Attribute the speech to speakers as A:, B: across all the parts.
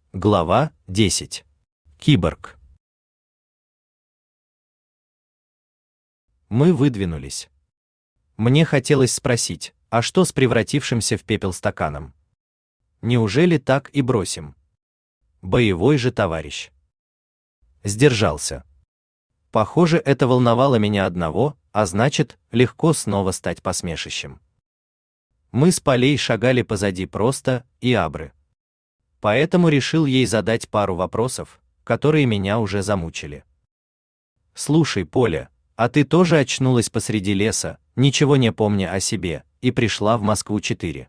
A: Глава 10. Киборг. Мы выдвинулись. Мне хотелось спросить, а что с превратившимся в пепел стаканом? Неужели так и бросим? Боевой же товарищ. Сдержался. Похоже, это волновало меня одного, а значит, легко снова стать посмешищем. Мы с Полей шагали позади просто и Абры. Поэтому решил ей задать пару вопросов, которые меня уже замучили. «Слушай, Поля, а ты тоже очнулась посреди леса, ничего не помня о себе, и пришла в Москву-4?»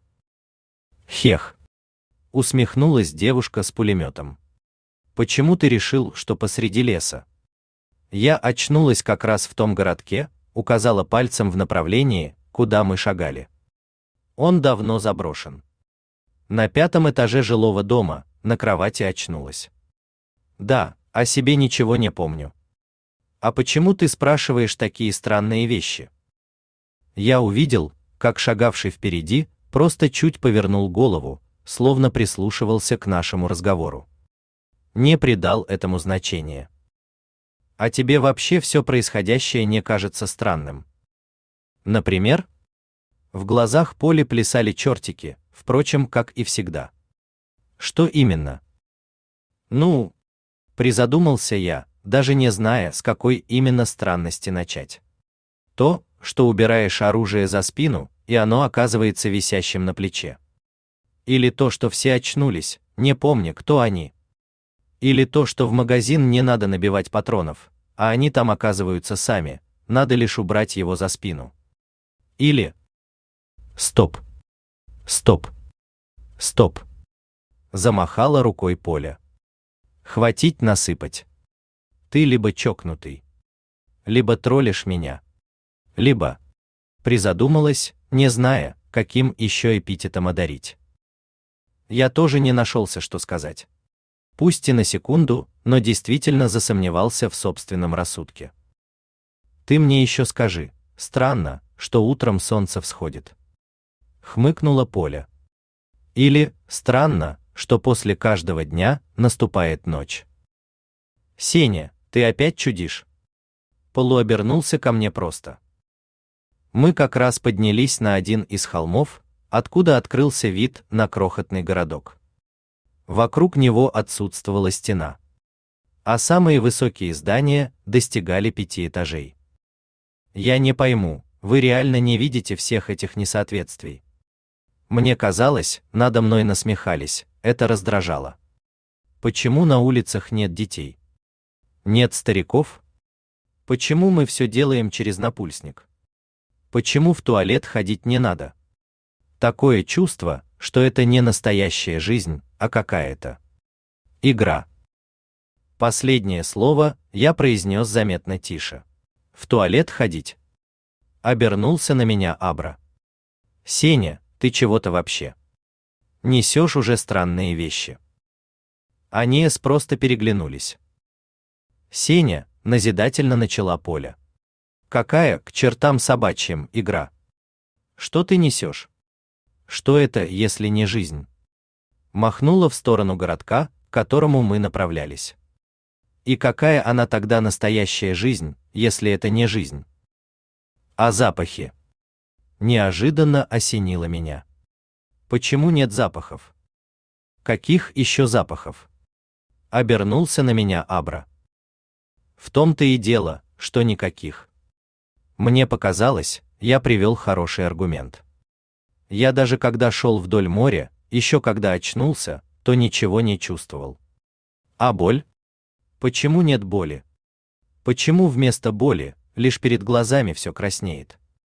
A: «Хех!» — усмехнулась девушка с пулеметом. «Почему ты решил, что посреди леса?» «Я очнулась как раз в том городке», — указала пальцем в направлении, куда мы шагали. «Он давно заброшен. На 5-м этаже жилого дома, на кровати очнулась. Да, о себе ничего не помню. А почему ты спрашиваешь такие странные вещи?» Я увидел, как шагавший впереди просто чуть повернул голову, словно прислушивался к нашему разговору. Не придал этому значения. «А тебе вообще все происходящее не кажется странным?» «Например?» В глазах Поли плясали чертики, впрочем, как и всегда. «Что именно?» «Ну...» — призадумался я, даже не зная, с какой именно странности начать. «То, что убираешь оружие за спину, и оно оказывается висящим на плече. Или то, что все очнулись, не помня, кто они. Или то, что в магазин не надо набивать патронов, а они там оказываются сами, надо лишь убрать его за спину. Или... Стоп. Стоп. Стоп. Замахала рукой Поля. Хватить насыпать. Ты либо чокнутый, либо троллишь меня, либо... Призадумалась, не зная, каким еще эпитетом одарить. Я тоже не нашелся, что сказать. Пусть и на секунду, но действительно засомневался в собственном рассудке. «Ты мне еще скажи, странно, что утром солнце всходит?» Хмыкнула Поля. «Или странно, что после каждого дня наступает ночь?» «Сеня, ты опять чудишь?» Полу обернулся ко мне просто. Мы как раз поднялись на один из холмов, откуда открылся вид на крохотный городок. Вокруг него отсутствовала стена, а самые высокие здания достигали 5 этажей. «Я не пойму, вы реально не видите всех этих несоответствий?» Мне казалось, надо мной насмехались, это раздражало. Почему на улицах нет детей? Нет стариков? Почему мы все делаем через напульсник? Почему в туалет ходить не надо? Такое чувство, что это не настоящая жизнь, а какая-то игра. Последнее слово я произнес заметно тише. В туалет ходить? Обернулся на меня Абра. «Сеня, ты чего-то вообще? Несешь уже странные вещи». Они просто переглянулись. «Сеня», — назидательно начала Поля. «Какая, к чертам собачьим, игра? Что ты несешь? Что это, если не жизнь?» Махнула в сторону городка, к которому мы направлялись. «И какая она тогда настоящая жизнь, если это не жизнь?» «А запахи?» Неожиданно осенило меня. «Почему нет запахов?» «Каких еще запахов?» Обернулся на меня Абра. «В том-то и дело, что никаких. Мне показалось, я привел хороший аргумент. Я даже когда шел вдоль моря, еще когда очнулся, то ничего не чувствовал. А боль? Почему нет боли? Почему вместо боли лишь перед глазами все краснеет?»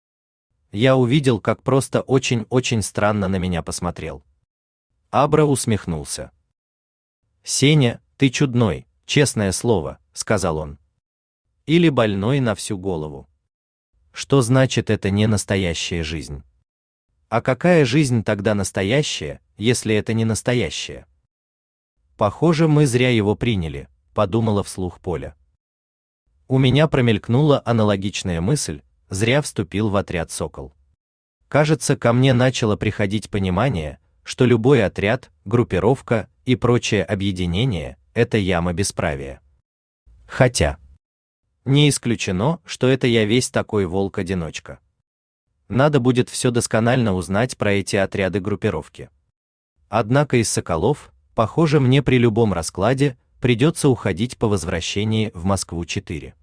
A: Я увидел, как просто очень-очень странно на меня посмотрел. Абра усмехнулся. «Сеня, ты чудной, честное слово», — сказал он. «Или больной на всю голову. Что значит это не настоящая жизнь? А какая жизнь тогда настоящая, если это не настоящая?» «Похоже, мы зря его приняли», — подумала вслух Поля. У меня промелькнула аналогичная мысль, зря вступил в отряд «Сокол». Кажется, ко мне начало приходить понимание, что любой отряд, группировка и прочее объединение – это яма бесправия. Хотя не исключено, что это я весь такой волк-одиночка. Надо будет все досконально узнать про эти отряды-группировки. Однако из Соколов, похоже, мне при любом раскладе придется уходить по возвращении в Москву-4.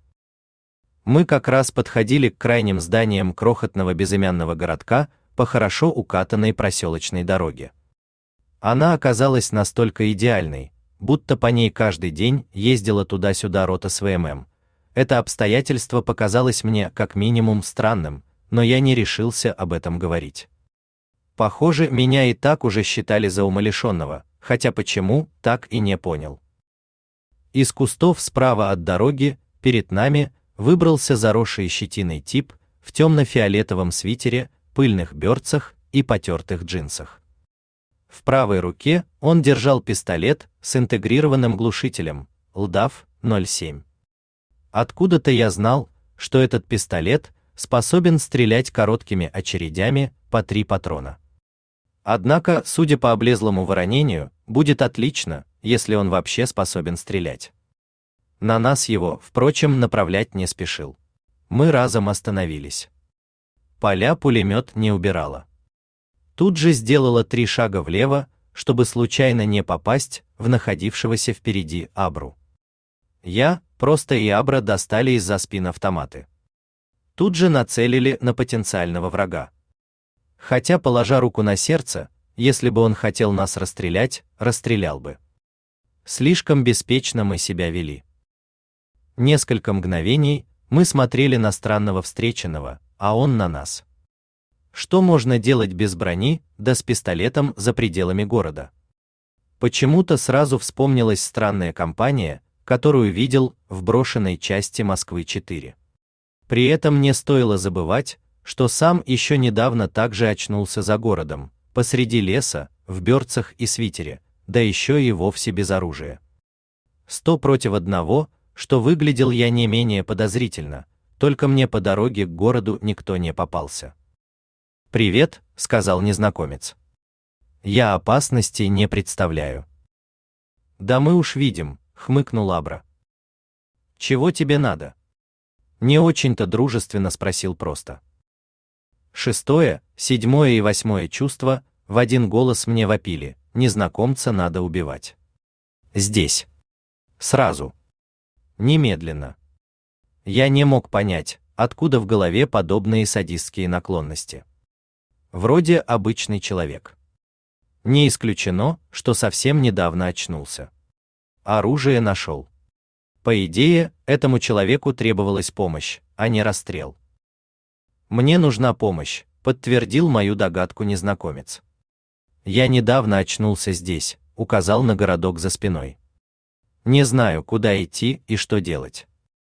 A: Мы как раз подходили к крайним зданиям крохотного безымянного городка по хорошо укатанной проселочной дороге. Она оказалась настолько идеальной, будто по ней каждый день ездила туда-сюда рота СВМ. Это обстоятельство показалось мне как минимум странным, но я не решился об этом говорить. Похоже, меня и так уже считали за умалишенного, хотя почему, так и не понял. Из кустов справа от дороги, перед нами, выбрался заросший щетиной тип в темно-фиолетовом свитере, пыльных берцах и потертых джинсах. В правой руке он держал пистолет с интегрированным глушителем ЛДАФ 07. Откуда-то я знал, что этот пистолет способен стрелять короткими очередями по 3 патрона. Однако, судя по облезлому воронению, будет отлично, если он вообще способен стрелять. На нас его, впрочем, направлять не спешил. Мы разом остановились. Поля пулемет не убирала. Тут же сделала 3 шага влево, чтобы случайно не попасть в находившегося впереди Абру. Я, просто и Абра достали из-за спин автоматы. Тут же нацелили на потенциального врага. Хотя, положа руку на сердце, если бы он хотел нас расстрелять, расстрелял бы. Слишком беспечно мы себя вели. Несколько мгновений мы смотрели на странного встреченного, а он на нас. Что можно делать без брони, да с пистолетом за пределами города? Почему-то сразу вспомнилась странная компания, которую видел в брошенной части Москвы-4. При этом не стоило забывать, что сам еще недавно также очнулся за городом, посреди леса, в берцах и свитере, да еще и вовсе без оружия. 100 против 1, что выглядел я не менее подозрительно, только мне по дороге к городу никто не попался. «Привет», — сказал незнакомец. «Я опасности не представляю». «Да мы уж видим», — хмыкнул Абра. «Чего тебе надо?» Не очень-то дружественно спросил просто. 6, 7 и 8 чувства в один голос мне вопили: незнакомца надо убивать. Здесь. Сразу. Немедленно. Я не мог понять, откуда в голове подобные садистские наклонности. Вроде обычный человек. Не исключено, что совсем недавно очнулся. Оружие нашел. По идее, этому человеку требовалась помощь, а не расстрел. «Мне нужна помощь», — подтвердил мою догадку незнакомец. «Я недавно очнулся здесь», — указал на городок за спиной. «Не знаю, куда идти и что делать».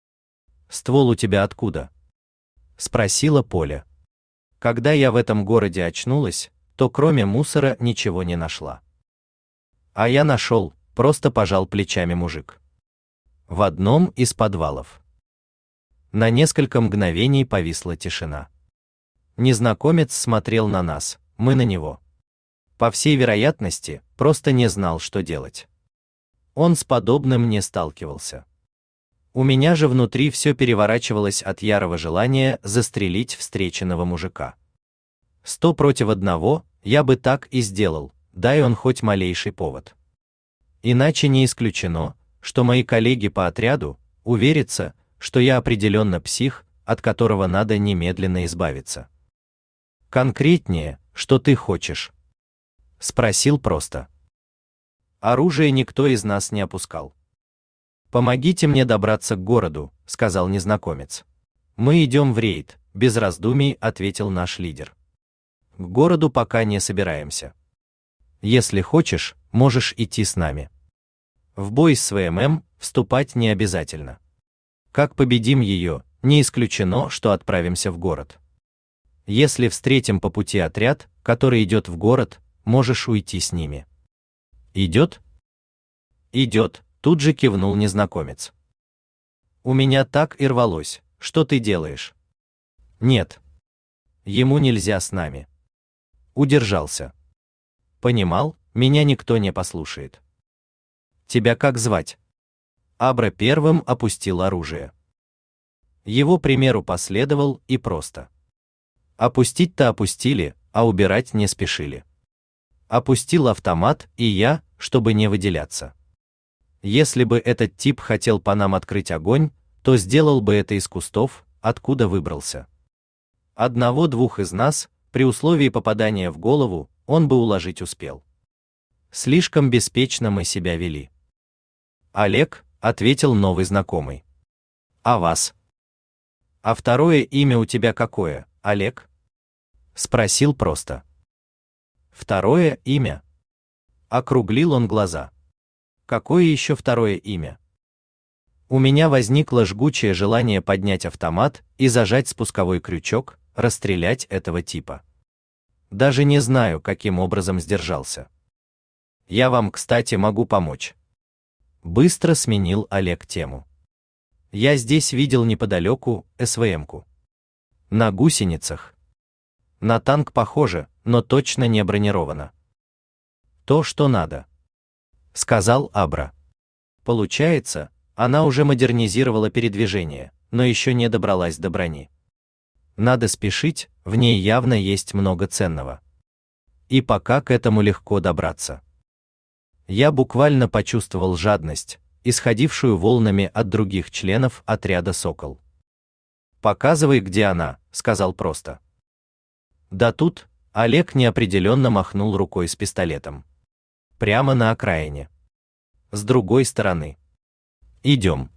A: «Ствол у тебя откуда?» — спросила Поля. Когда я в этом городе очнулась, то кроме мусора ничего не нашла. «А я нашел», — просто пожал плечами мужик. В одном из подвалов. На несколько мгновений повисла тишина. Незнакомец смотрел на нас, мы на него. По всей вероятности, просто не знал, что делать. Он с подобным не сталкивался. У меня же внутри все переворачивалось от ярого желания застрелить встреченного мужика. 100 против 1 я бы так и сделал, дай он хоть малейший повод. Иначе не исключено, что мои коллеги по отряду уверятся, что я определенно псих, от которого надо немедленно избавиться. «Конкретнее, что ты хочешь?» — спросил просто. Оружие никто из нас не опускал. «Помогите мне добраться к городу», — сказал незнакомец. «Мы идем в рейд», — без раздумий ответил наш лидер. «К городу пока не собираемся. Если хочешь, можешь идти с нами. В бой с ВММ вступать не обязательно. Как победим ее, не исключено, что отправимся в город. Если встретим по пути отряд, который идет в город, можешь уйти с ними». «Идет?» «Идет», — тут же кивнул незнакомец. «У меня так и рвалось. Что ты делаешь?» «Нет. Ему нельзя с нами». Удержался. Понимал, меня никто не послушает. Тебя как звать? Абра первым опустил оружие. Его примеру последовал и просто. Опустить-то опустили, а убирать не спешили. Опустил автомат и я, чтобы не выделяться. Если бы этот тип хотел по нам открыть огонь, то сделал бы это из кустов, откуда выбрался. Одного-двух из нас, при условии попадания в голову, он бы уложить успел. Слишком беспечно мы себя вели. Олег, ответил новый знакомый. А вас? А второе имя у тебя какое, Олег? Спросил просто. Второе имя. Округлил он глаза. Какое еще второе имя? У меня возникло жгучее желание поднять автомат и зажать спусковой крючок, расстрелять этого типа. Даже не знаю, каким образом сдержался. Я вам, кстати, могу помочь. Быстро сменил Олег тему. Я здесь видел неподалеку СВМ-ку. На гусеницах. На танк похоже, но точно не бронировано. То, что надо. Сказал Абра. Получается, она уже модернизировала передвижение, но еще не добралась до брони. Надо спешить, в ней явно есть много ценного. И пока к этому легко добраться. Я буквально почувствовал жадность, исходившую волнами от других членов отряда «Сокол». «Показывай, где она», — сказал просто. Да тут Олег неопределенно махнул рукой с пистолетом. Прямо на окраине. С другой стороны. Идем.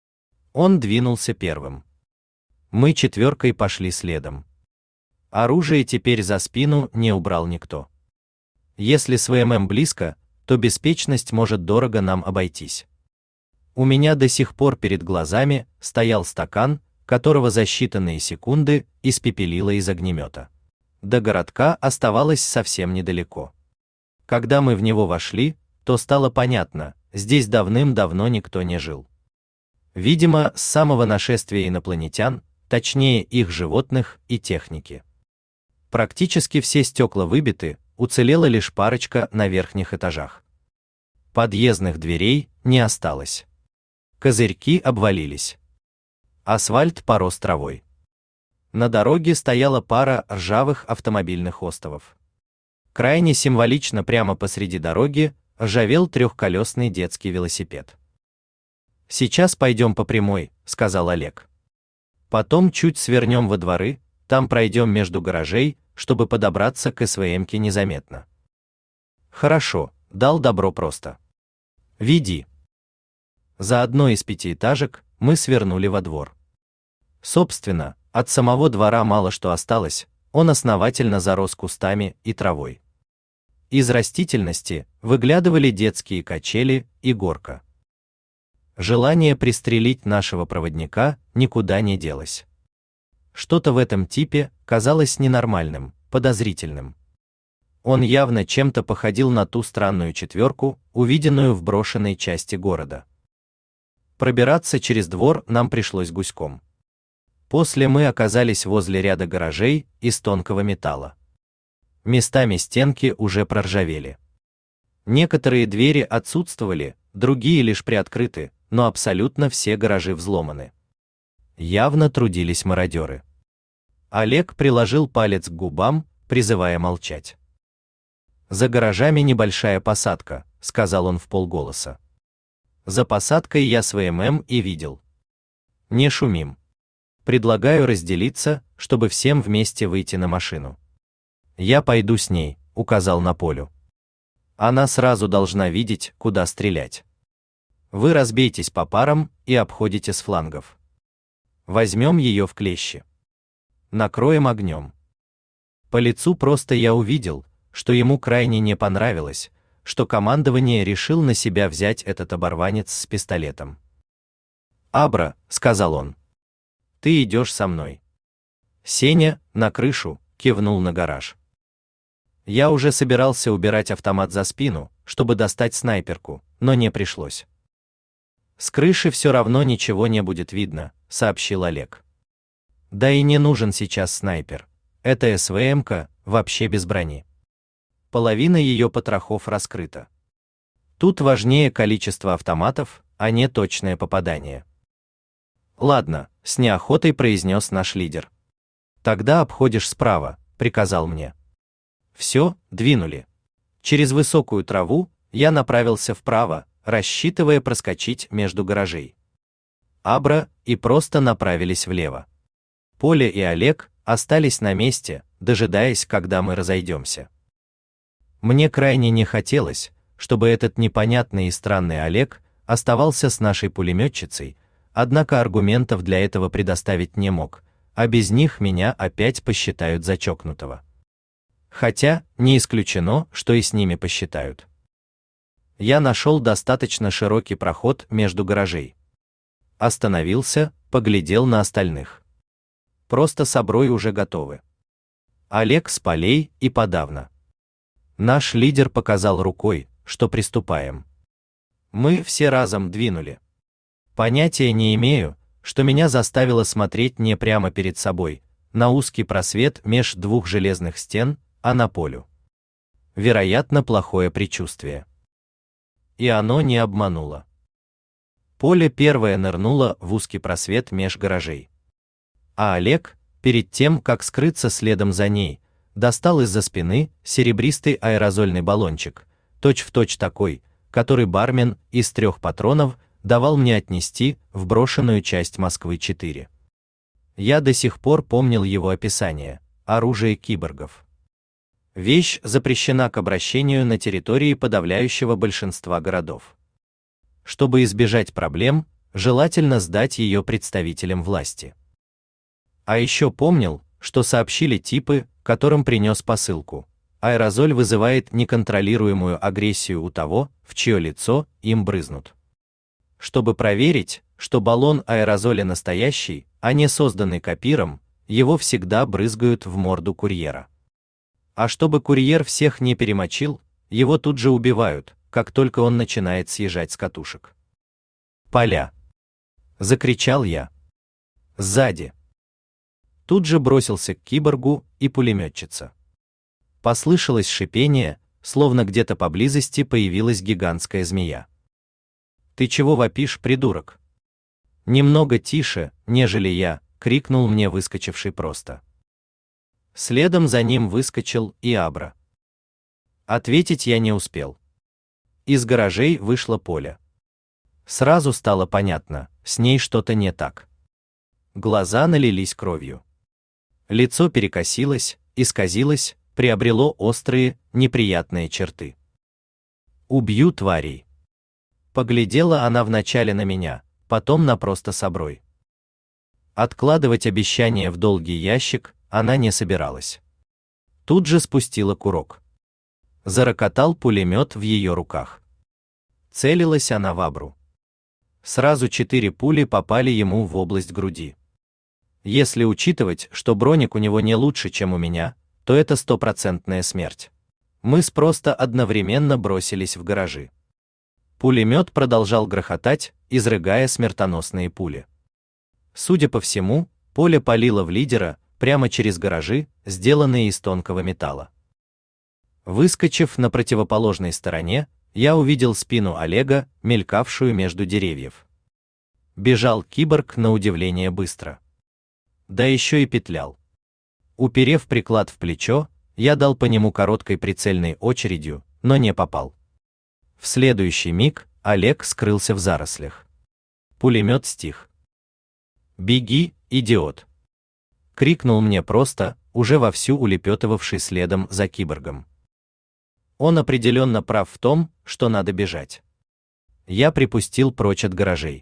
A: Он двинулся первым. Мы четверкой пошли следом. Оружие теперь за спину не убрал никто. Если с ВММ близко, то беспечность может дорого нам обойтись. У меня до сих пор перед глазами стоял стакан, которого за считанные секунды испепелило из огнемета. До городка оставалось совсем недалеко. Когда мы в него вошли, то стало понятно, здесь давным-давно никто не жил. Видимо, с самого нашествия инопланетян, точнее их животных и техники. Практически все стекла выбиты, уцелела лишь парочка на верхних этажах. Подъездных дверей не осталось. Козырьки обвалились. Асфальт порос травой. На дороге стояла пара ржавых автомобильных остовов. Крайне символично прямо посреди дороги ржавел трехколесный детский велосипед. «Сейчас пойдем по прямой», — сказал Олег. «Потом чуть свернем во дворы, там пройдем между гаражей, чтобы подобраться к СВМ-ке незаметно». «Хорошо», — дал добро просто. «Веди». За одной из пятиэтажек мы свернули во двор. Собственно, от самого двора мало что осталось, он основательно зарос кустами и травой. Из растительности выглядывали детские качели и горка. Желание пристрелить нашего проводника никуда не делось. Что-то в этом типе казалось ненормальным, подозрительным. Он явно чем-то походил на ту странную четверку, увиденную в брошенной части города. Пробираться через двор нам пришлось гуськом. После мы оказались возле ряда гаражей из тонкого металла. Местами стенки уже проржавели. Некоторые двери отсутствовали, другие лишь приоткрыты, но абсолютно все гаражи взломаны. Явно трудились мародеры. Олег приложил палец к губам, призывая молчать. «За гаражами небольшая посадка», — сказал он вполголоса. «За посадкой я с ВММ и видел. Не шумим. Предлагаю разделиться, чтобы всем вместе выйти на машину. Я пойду с ней», — указал на Полю. «Она сразу должна видеть, куда стрелять. Вы разбейтесь по парам и обходите с флангов. Возьмем ее в клещи. Накроем огнем». По лицу просто я увидел, что ему крайне не понравилось, что командование решил на себя взять этот оборванец с пистолетом. «Абра», — сказал он, — «ты идешь со мной». Сеня, на крышу, кивнул на гараж. Я уже собирался убирать автомат за спину, чтобы достать снайперку, но не пришлось. «С крыши все равно ничего не будет видно», — сообщил Олег. «Да и не нужен сейчас снайпер. Это СВМ-ка, вообще без брони. половина ее потрохов раскрыта. Тут важнее количество автоматов, а не точное попадание. Ладно, с неохотой произнес наш лидер. Тогда обходишь справа, приказал мне. Все, двинули. Через высокую траву я направился вправо, рассчитывая проскочить между гаражей. Абра и просто направились влево. Поля и Олег остались на месте, дожидаясь, когда мы разойдемся. Мне крайне не хотелось, чтобы этот непонятный и странный Олег оставался с нашей пулеметчицей, однако аргументов для этого предоставить не мог, а без них меня опять посчитают за чокнутого. Хотя, не исключено, что и с ними посчитают. Я нашел достаточно широкий проход между гаражей. Остановился, поглядел на остальных. Просто с Аброй уже готовы. Олег с полей и подавно. Наш лидер показал рукой, что приступаем. Мы все разом двинули. Понятия не имею, что меня заставило смотреть не прямо перед собой, на узкий просвет меж двух железных стен, а на полю. Вероятно, плохое предчувствие. И оно не обмануло. Поле первое нырнуло в узкий просвет меж гаражей. А Олег, перед тем, как скрыться следом за ней, достал из-за спины серебристый аэрозольный баллончик, точь-в-точь такой, который бармен из 3 патронов давал мне отнести в брошенную часть Москвы-4. Я до сих пор помнил его описание: оружие киборгов. Вещь запрещена к обращению на территории подавляющего большинства городов. Чтобы избежать проблем, желательно сдать ее представителям власти. А еще помнил, что сообщили типы, которым принес посылку. Аэрозоль вызывает неконтролируемую агрессию у того, в чье лицо им брызнут. Чтобы проверить, что баллон аэрозоля настоящий, а не созданный копиром, его всегда брызгают в морду курьера. А чтобы курьер всех не перемочил, его тут же убивают, как только он начинает съезжать с катушек. «Поля!» — закричал я. «Сзади!» Тут же бросился к киборгу и пулеметчица. Послышалось шипение, словно где-то поблизости появилась гигантская змея. «Ты чего вопишь, придурок?» Немного тише, нежели я, крикнул мне выскочивший просто. Следом за ним выскочил и Абра. Ответить я не успел. Из гаражей вышла Поля. Сразу стало понятно, с ней что-то не так. Глаза налились кровью. Лицо перекосилось, исказилось, приобрело острые, неприятные черты. «Убью тварей!» Поглядела она вначале на меня, потом на просто с Аброй. Откладывать обещание в долгий ящик она не собиралась. Тут же спустила курок. Зарокотал пулемет в ее руках. Целилась она в Абру. Сразу 4 пули попали ему в область груди. Если учитывать, что броник у него не лучше, чем у меня, то это 100% смерть. Мы просто одновременно бросились в гаражи. Пулемет продолжал грохотать, изрыгая смертоносные пули. Судя по всему, Поля палила в лидера прямо через гаражи, сделанные из тонкого металла. Выскочив на противоположной стороне, я увидел спину Олега, мелькавшую между деревьев. Бежал киборг на удивление быстро. Да еще и петлял. Уперев приклад в плечо, я дал по нему короткой прицельной очередью, но не попал. В следующий миг Олег скрылся в зарослях. Пулемет стих. «Беги, идиот!» — крикнул мне просто, уже вовсю улепетывавший следом за киборгом. Он определенно прав в том, что надо бежать. Я припустил прочь от гаражей.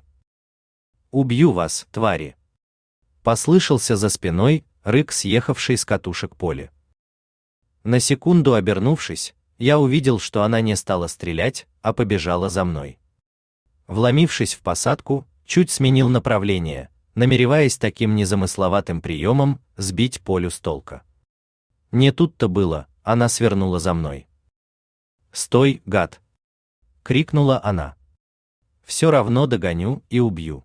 A: «Убью вас, твари!» Послышался за спиной рык съехавшей с катушек Поли. На секунду обернувшись, я увидел, что она не стала стрелять, а побежала за мной. Вломившись в посадку, чуть сменил направление, намереваясь таким незамысловатым приемом сбить Полю с толка. Не тут-то было, она свернула за мной. «Стой, гад!» — крикнула она. «Все равно догоню и убью».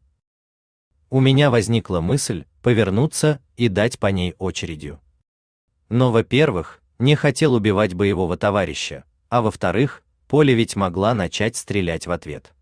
A: У меня возникла мысль повернуться и дать по ней очередью. Но, во-первых, не хотел убивать боевого товарища, а во-вторых, Поля ведь могла начать стрелять в ответ.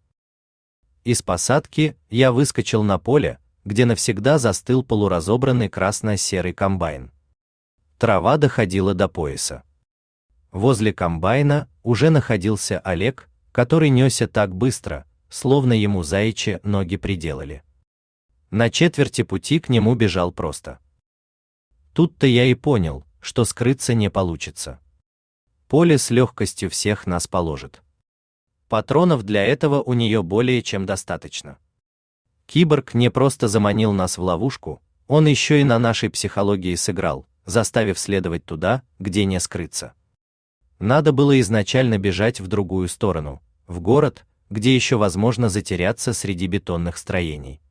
A: Из посадки я выскочил на поле, где навсегда застыл полуразобранный красно-серый комбайн. Трава доходила до пояса. Возле комбайна уже находился Олег, который несся так быстро, словно ему заячьи ноги приделали. На четверти пути к нему бежал просто. Тут-то я и понял, что скрыться не получится. Поле с легкостью всех нас положит. Патронов для этого у нее более чем достаточно. Киборг не просто заманил нас в ловушку, он еще и на нашей психологии сыграл, заставив следовать туда, где не скрыться. Надо было изначально бежать в другую сторону, в город, где еще возможно затеряться среди бетонных строений.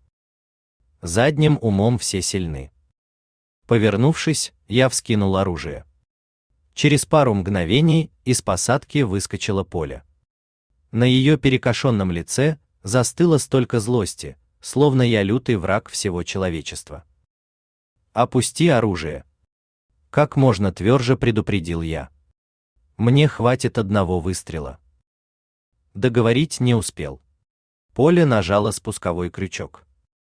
A: Задним умом все сильны. Повернувшись, я вскинул оружие. Через пару мгновений из посадки выскочила Поля. На ее перекошенном лице застыло столько злости, словно я лютый враг всего человечества. «Опусти оружие!» Как можно тверже предупредил я. «Мне хватит одного выстрела». Договорить не успел. Поля нажала спусковой крючок.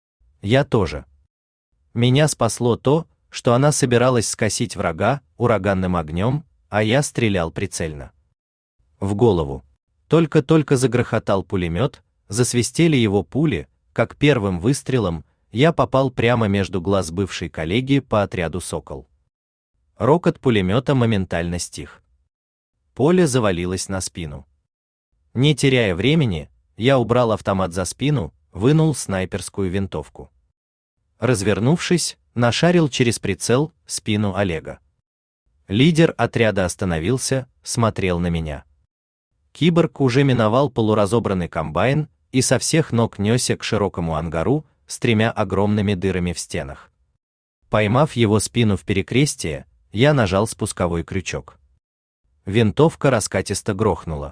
A: Я тоже. Меня спасло то, что она собиралась скосить врага ураганным огнем, а я стрелял прицельно. В голову. Только-только загрохотал пулемет, засвистели его пули, как первым выстрелом я попал прямо между глаз бывшей коллеги по отряду «Сокол». Рокот пулемета моментально стих. Поля завалилась на спину. Не теряя времени, я убрал автомат за спину, вынул снайперскую винтовку. Развернувшись, нашарил через прицел спину Олега. Лидер отряда остановился, смотрел на меня. Киборг уже миновал полуразобранный комбайн и со всех ног несся к широкому ангару с 3 огромными дырами в стенах. Поймав его спину в перекрестие, я нажал спусковой крючок. Винтовка раскатисто грохнула.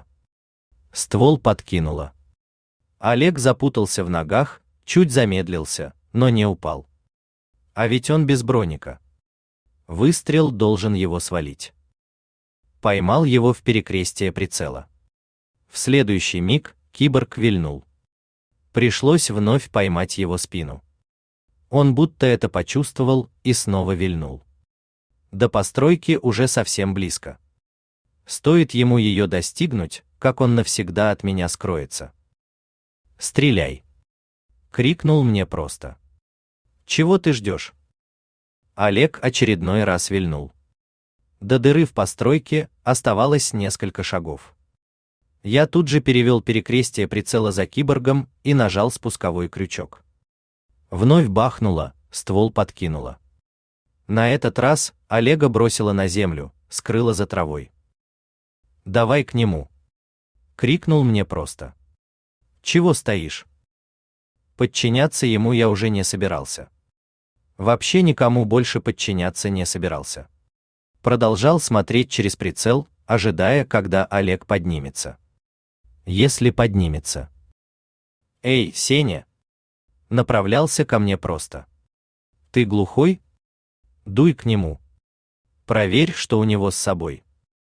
A: Ствол подкинуло. Олег запутался в ногах, чуть замедлился, но не упал. А ведь он без броника. Выстрел должен его свалить. Поймал его в перекрестие прицела. В следующий миг киборг вильнул. Пришлось вновь поймать его спину. Он будто это почувствовал и снова вильнул. До постройки уже совсем близко. Стоит ему ее достигнуть, как он навсегда от меня скроется. «Стреляй!» — крикнул мне просто. «Чего ты ждешь?» Олег очередной раз вильнул. До дыры в постройке оставалось несколько шагов. Я тут же перевел перекрестие прицела за киборгом и нажал спусковой крючок. Вновь бахнуло, ствол подкинуло. На этот раз Олега бросило на землю, скрыло за травой. «Давай к нему!» — крикнул мне просто. «Чего стоишь?» Подчиняться ему я уже не собирался. Вообще никому больше подчиняться не собирался. Продолжал смотреть через прицел, ожидая, когда Олег поднимется. Если поднимется. «Эй, Сеня!» Направлялся ко мне просто. «Ты глухой? Дуй к нему. Проверь, что у него с собой».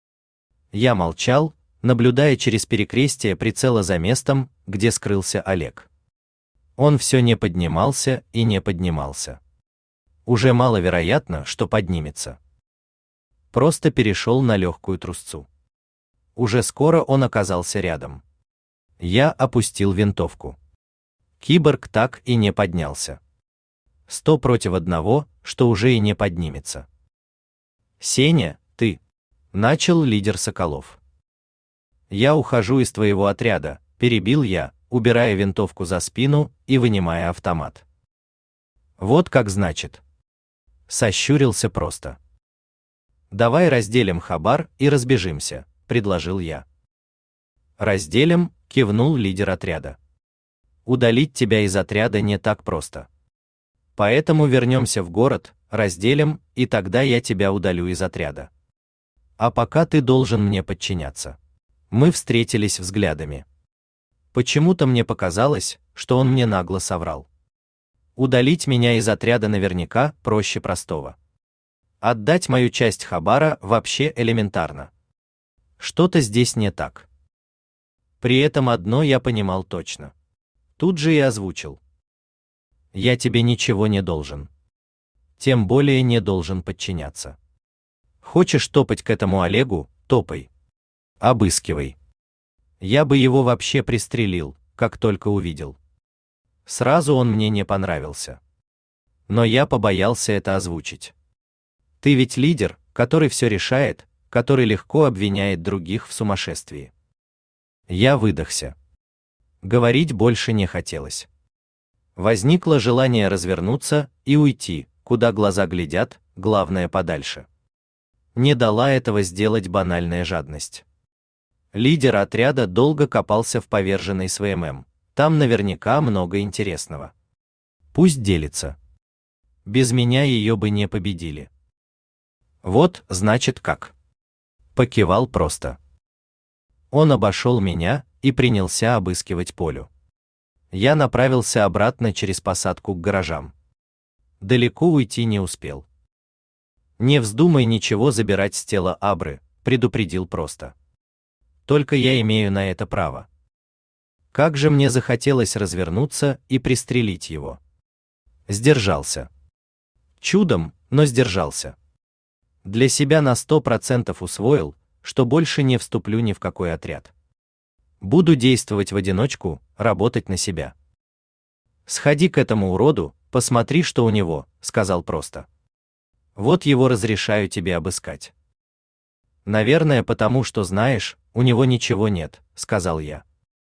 A: Я молчал, наблюдая через перекрестие прицела за местом, где скрылся Олег. Он все не поднимался и не поднимался. Уже маловероятно, что поднимется. Просто перешел на легкую трусцу. Уже скоро он оказался рядом. Я опустил винтовку. Киборг так и не поднялся. 100 против 1, что уже и не поднимется. «Сеня, ты!» — начал лидер Соколов. «Я ухожу из твоего отряда», — перебил я, убирая винтовку за спину и вынимая автомат. «Вот как значит». Сощурился просто. «Давай разделим хабар и разбежимся», — предложил я. «Разделим», — кивнул лидер отряда. «Удалить тебя из отряда не так просто. Поэтому вернемся в город, разделим, и тогда я тебя удалю из отряда. А пока ты должен мне подчиняться». Мы встретились взглядами. Почему-то мне показалось, что он мне нагло соврал. Удалить меня из отряда наверняка проще простого. Отдать мою часть хабара вообще элементарно. Что-то здесь не так. При этом одно я понимал точно. Тут же и озвучил. Я тебе ничего не должен. Тем более не должен подчиняться. Хочешь топать к этому Олегу, топай. Обыскивай. Я бы его вообще пристрелил, как только увидел. Сразу он мне не понравился. Но я побоялся это озвучить. Ты ведь лидер, который все решает, который легко обвиняет других в сумасшествии. Я выдохся. Говорить больше не хотелось. Возникло желание развернуться и уйти, куда глаза глядят, главное подальше. Не дала этого сделать банальная жадность. Лидер отряда долго копался в поверженной СВММ. Там наверняка много интересного. Пусть делится. Без меня ее бы не победили. Вот, значит, как. Покивал просто. Он обошел меня и принялся обыскивать поле. Я направился обратно через посадку к гаражам. Далеко уйти не успел. Не вздумай ничего забирать с тела Абры, предупредил просто. Только я имею на это право. Как же мне захотелось развернуться и пристрелить его. Сдержался. Чудом, но сдержался. Для себя на 100% усвоил, что больше не вступлю ни в какой отряд. Буду действовать в одиночку, работать на себя. Сходи к этому уроду, посмотри, что у него, сказал просто. Вот его разрешаю тебе обыскать. Наверное, потому что знаешь, у него ничего нет, сказал я.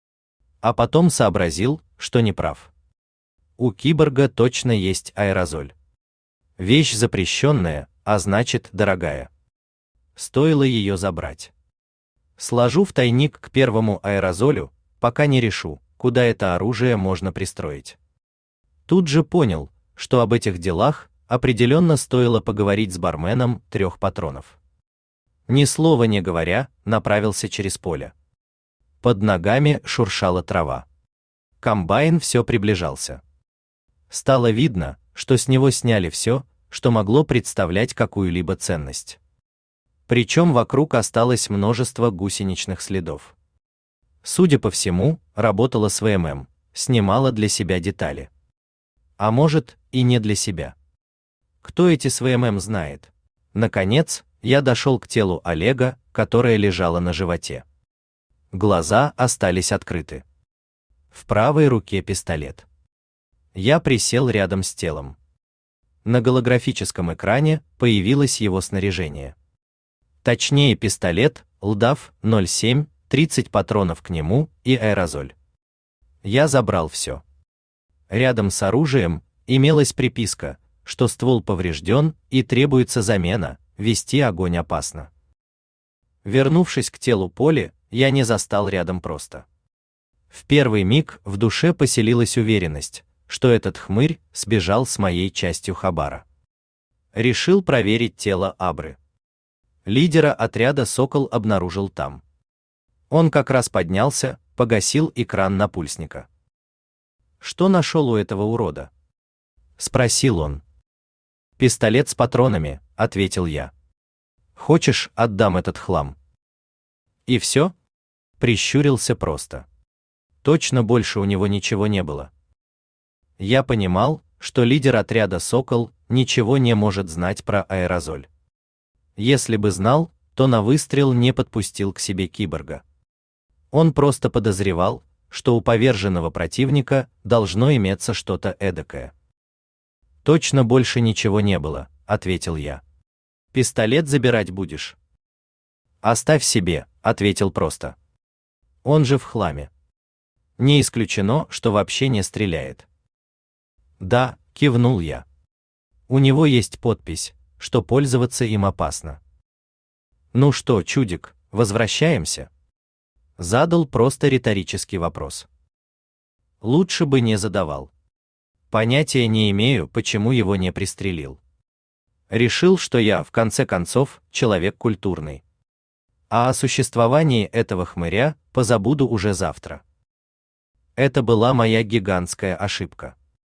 A: А потом сообразил, что не прав. У киборга точно есть аэрозоль. Вещь запрещенная, а значит, дорогая. Стоило ее забрать. Сложу в тайник к первому аэрозолю, пока не решу, куда это оружие можно пристроить. Тут же понял, что об этих делах определенно стоило поговорить с барменом 3 патронов. Ни слова не говоря, направился через поле. Под ногами шуршала трава. Комбайн все приближался. Стало видно, что с него сняли все, что могло представлять какую-либо ценность. Причем вокруг осталось множество гусеничных следов. Судя по всему, работала СВММ, снимала для себя детали. А может, и не для себя. Кто эти СВММ знает? Наконец, я дошел к телу Олега, которое лежало на животе. Глаза остались открыты. В правой руке пистолет. Я присел рядом с телом. На голографическом экране появилось его снаряжение. Точнее, пистолет, ЛДАФ 07, 30 патронов к нему и аэрозоль. Я забрал все. Рядом с оружием имелась приписка, что ствол поврежден и требуется замена, вести огонь опасно. Вернувшись к телу Поли, я не застал рядом просто. В первый миг в душе поселилась уверенность, что этот хмырь сбежал с моей частью хабара. Решил проверить тело Абры. Лидера отряда «Сокол» обнаружил там. Он как раз поднялся, погасил экран напульсника. «Что нашел у этого урода?» — спросил он. «Пистолет с патронами», — ответил я. «Хочешь, отдам этот хлам?» «И все?» — прищурился просто. Точно больше у него ничего не было. Я понимал, что лидер отряда «Сокол» ничего не может знать про аэрозоль. Если бы знал, то на выстрел не подпустил к себе киборга. Он просто подозревал, что у поверженного противника должно иметься что-то эдакое. «Точно больше ничего не было», — ответил я. «Пистолет забирать будешь?» «Оставь себе», — ответил просто. «Он же в хламе. Не исключено, что вообще не стреляет». «Да», — кивнул я. «У него есть подпись, что пользоваться им опасно». «Ну что, чудик, возвращаемся?» Задал просто риторический вопрос. Лучше бы не задавал. Понятия не имею, почему его не пристрелил. Решил, что я, в конце концов, человек культурный. А о существовании этого хмыря позабуду уже завтра. Это была моя гигантская ошибка.